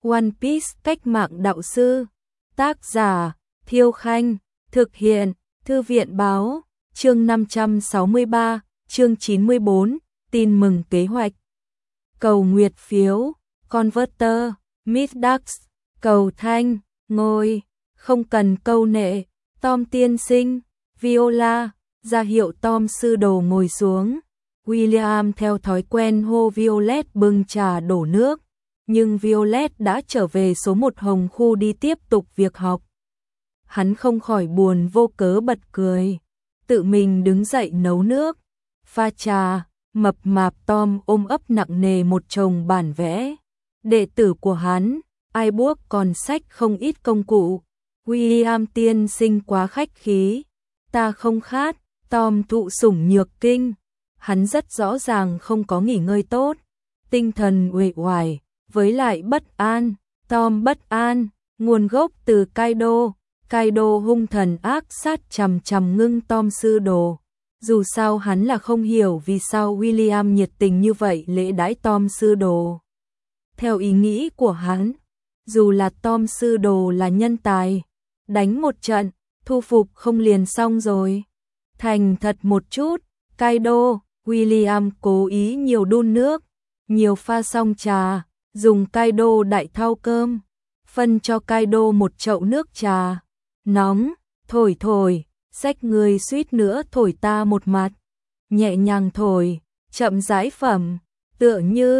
One Piece cách mạng đạo sư. Tác giả Thiêu Khanh. Thực hiện Thư viện Báo. Chương 563, chương 94, tin mừng kế hoạch. Cầu nguyệt phiếu, Converter, Middax, cầu thanh, ngôi, không cần câu nệ, Tom tiên sinh, Viola, ra hiệu Tom sư đồ ngồi xuống. William theo thói quen hô Violet bưng trà đổ nước, nhưng Violet đã trở về số 1 Hồng Khu đi tiếp tục việc học. Hắn không khỏi buồn vô cớ bật cười, tự mình đứng dậy nấu nước, pha trà. Mập mạp Tom ôm ấp nặng nề một chồng bản vẽ. Đệ tử của hắn, ai buộc còn xách không ít công cụ. William tiên sinh quá khách khí, ta không khát. Tom thụ sủng nhược kinh, hắn rất rõ ràng không có nghỉ ngơi tốt, tinh thần uể oải, với lại bất an. Tom bất an, nguồn gốc từ Kaido. Kaido hung thần ác sát chằm chằm ngưng Tom sư đồ. Dù sao hắn là không hiểu vì sao William nhiệt tình như vậy lễ đãi Tom sư đồ. Theo ý nghĩ của hắn, dù là Tom sư đồ là nhân tài, đánh một trận, thu phục không liền xong rồi. Thành thật một chút, Kaido. William cố ý nhiều đun nước, nhiều pha xong trà, dùng Kaido đại thau cơm, phân cho Kaido một chậu nước trà. Nóng, thổi thổi, xách người suýt nữa thổi ta một mặt. Nhẹ nhàng thổi, chậm rãi phẩm, tựa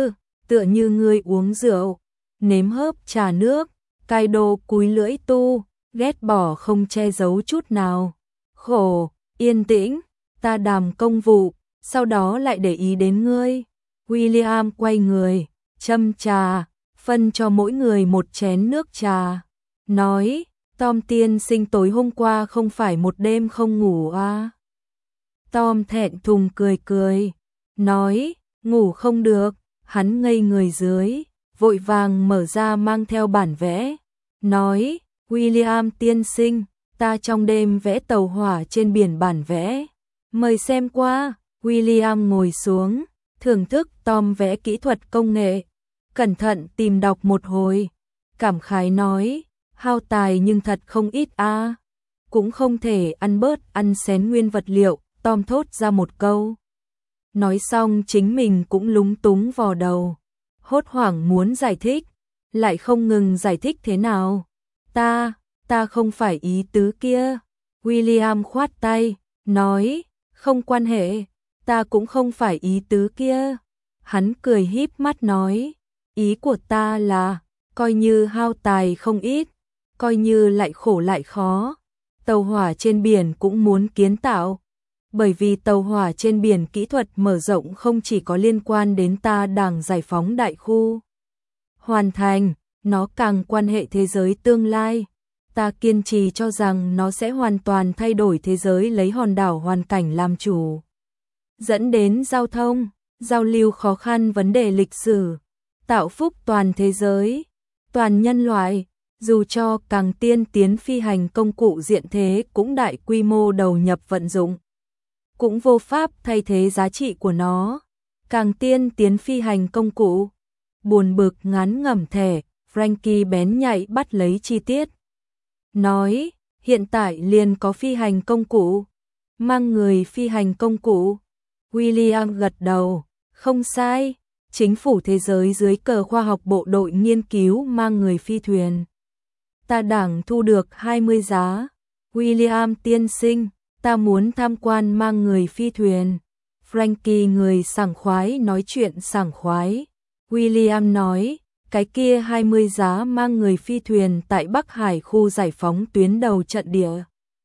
như người uống rượu, nếm hớp trà nước. Kaido cúi lưỡi tu, ghét bỏ không che giấu chút nào. Khổ, yên tĩnh, ta đàm công vụ, sau đó lại để ý đến ngươi. William quay người, châm trà, phân cho mỗi người một chén nước trà. Nói, Tom tiên sinh tối hôm qua không phải một đêm không ngủ à? Tom thẹn thùng cười cười, nói, ngủ không được. Hắn ngây người dưới, vội vàng mở ra mang theo bản vẽ. Nói, William tiên sinh, ta trong đêm vẽ tàu hỏa trên biển bản vẽ. Mời xem qua. William ngồi xuống, thưởng thức Tom vẽ kỹ thuật công nghệ. Cẩn thận tìm đọc một hồi, cảm khái nói, hao tài nhưng thật không ít a. Cũng không thể ăn bớt ăn xén nguyên vật liệu. Tom thốt ra một câu. Nói xong chính mình cũng lúng túng vò đầu, hốt hoảng muốn giải thích, lại không ngừng giải thích thế nào. Ta không phải ý tứ kia. William khoát tay, nói, không quan hệ, ta cũng không phải ý tứ kia. Hắn cười híp mắt nói, ý của ta là, coi như hao tài không ít, coi như lại khổ lại khó, tàu hỏa trên biển cũng muốn kiến tạo. Bởi vì tàu hỏa trên biển kỹ thuật mở rộng không chỉ có liên quan đến ta Đảng giải phóng đại khu. Hoàn thành, nó càng quan hệ thế giới tương lai. Ta kiên trì cho rằng nó sẽ hoàn toàn thay đổi thế giới lấy hòn đảo hoàn cảnh làm chủ. Dẫn đến giao thông, giao lưu khó khăn vấn đề lịch sử, tạo phúc toàn thế giới, toàn nhân loại. Dù cho càng tiên tiến phi hành công cụ diện thế cũng đại quy mô đầu nhập vận dụng, cũng vô pháp thay thế giá trị của nó. Càng tiên tiến phi hành công cụ. Buồn bực ngán ngẩm thẻ, Frankie bén nhạy bắt lấy chi tiết. Nói, hiện tại liền có phi hành công cụ. Mang người phi hành công cụ. William gật đầu, không sai. Chính phủ thế giới dưới cờ khoa học bộ đội nghiên cứu mang người phi thuyền. Ta Đảng thu được 20 giá. William tiên sinh, ta muốn tham quan mang người phi thuyền. Frankie người sảng khoái nói chuyện sảng khoái. William nói, cái kia 20 giá mang người phi thuyền tại Bắc Hải khu giải phóng tuyến đầu trận địa.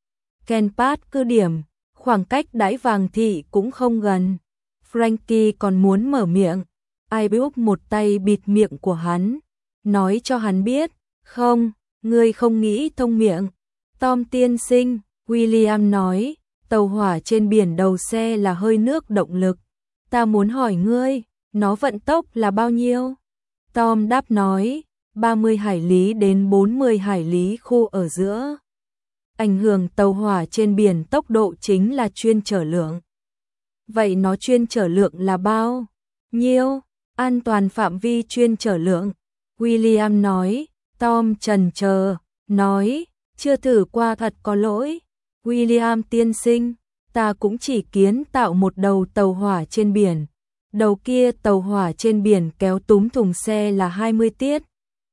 Kenpat cứ điểm, khoảng cách Đãi Vàng Thị cũng không gần. Frankie còn muốn mở miệng, Ibuok một tay bịt miệng của hắn, nói cho hắn biết, không, ngươi không nghĩ thông miệng. Tom tiên sinh, William nói, tàu hỏa trên biển đầu xe là hơi nước động lực. Ta muốn hỏi ngươi, nó vận tốc là bao nhiêu? Tom đáp nói, 30 hải lý đến 40 hải lý khu ở giữa. Ảnh hưởng tàu hỏa trên biển tốc độ chính là chuyên chở lượng. Vậy nó chuyên chở lượng là bao nhiêu? An toàn phạm vi chuyên chở lượng. William nói. Tom chần chờ, nói, chưa thử qua thật có lỗi. William tiên sinh, ta cũng chỉ kiến tạo một đầu tàu hỏa trên biển. Đầu kia tàu hỏa trên biển kéo túm thùng xe là 20 tiết.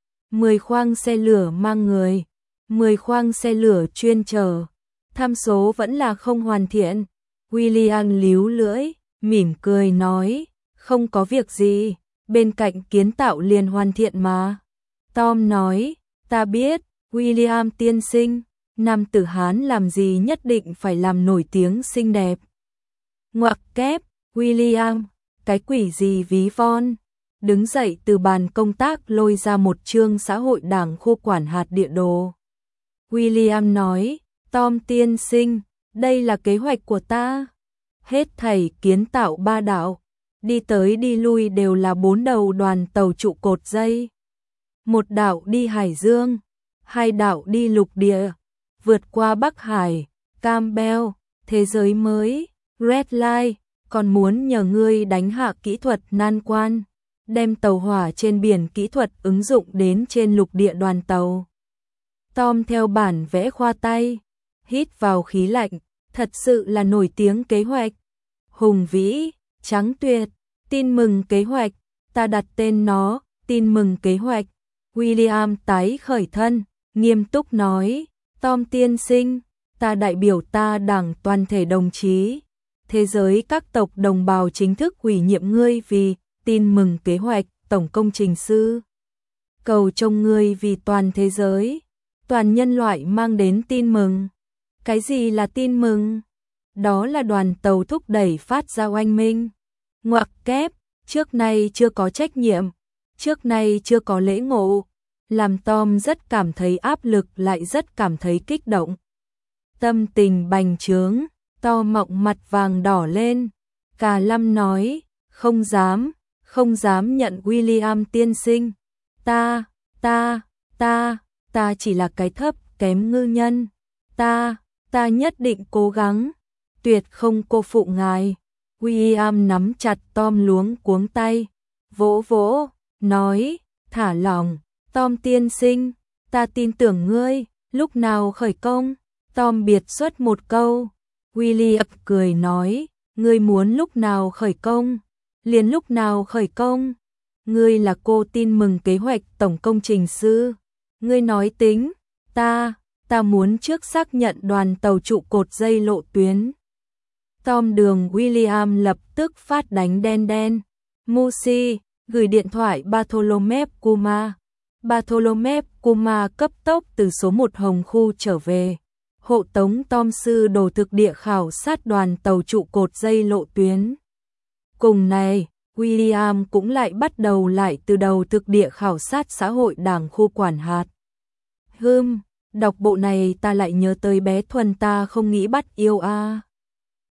10 khoang xe lửa mang người, 10 khoang xe lửa chuyên chở. Tham số vẫn là không hoàn thiện. William líu lưỡi, mỉm cười nói, không có việc gì, bên cạnh kiến tạo liền hoàn thiện mà. Tom nói, ta biết, William tiên sinh, nam tử Hán làm gì nhất định phải làm nổi tiếng xinh đẹp. Ngoặc kép, William, cái quỷ gì ví von. Đứng dậy từ bàn công tác lôi ra một chương xã hội đảng khu quản hạt địa đồ. William nói, Tom tiên sinh, đây là kế hoạch của ta. Hết thảy kiến tạo 3 đảo, đi tới đi lui đều là 4 đầu đoàn tàu trụ cột dây. 1 đảo đi Hải Dương, 2 đảo đi lục địa, vượt qua Bắc Hải, Campbell, thế giới mới, Red Line, còn muốn nhờ ngươi đánh hạ kỹ thuật nan quan, đem tàu hỏa trên biển kỹ thuật ứng dụng đến trên lục địa đoàn tàu. Tom theo bản vẽ khoa tay, hít vào khí lạnh, thật sự là nổi tiếng kế hoạch. Hùng vĩ, trắng tuyệt, tin mừng kế hoạch, ta đặt tên nó, tin mừng kế hoạch. William tái khởi thân, nghiêm túc nói, Tom tiên sinh, ta đại biểu ta đảng toàn thể đồng chí, thế giới các tộc đồng bào chính thức ủy nhiệm ngươi vì tin mừng kế hoạch tổng công trình sư. Cầu trông ngươi vì toàn thế giới, toàn nhân loại mang đến tin mừng. Cái gì là tin mừng? Đó là đoàn tàu thúc đẩy phát ra oanh minh. Ngoặc kép, trước nay chưa có trách nhiệm, trước nay chưa có lễ ngộ, làm Tom rất cảm thấy áp lực lại rất cảm thấy kích động. Tâm tình bành trướng, Tom mọng mặt vàng đỏ lên. Cà Lâm nói, không dám nhận William tiên sinh. Ta chỉ là cái thấp kém ngư nhân. Ta nhất định cố gắng, tuyệt không cô phụ ngài. William nắm chặt Tom luống cuống tay, vỗ vỗ, nói, thả lỏng, Tom tiên sinh, ta tin tưởng ngươi, lúc nào khởi công? Tom biệt xuất một câu. William cười nói, ngươi muốn lúc nào khởi công? Liền lúc nào khởi công? Ngươi là cô tin mừng kế hoạch tổng công trình sư. Ngươi nói tính, ta muốn trước xác nhận đoàn tàu trụ cột dây lộ tuyến. Tom đường William lập tức phát đánh đen. Musi, gửi điện thoại Bartholomew Kuma. Bartholomew Kuma cấp tốc từ số 1 Hồng Khu trở về. Hộ tống Tom sư đồ thực địa khảo sát đoàn tàu trụ cột dây lộ tuyến. Cùng này, William cũng lại bắt đầu lại từ đầu thực địa khảo sát xã hội đảng khu quản hạt. Đọc bộ này ta lại nhớ tới bé Thuần ta không nghĩ bắt yêu a.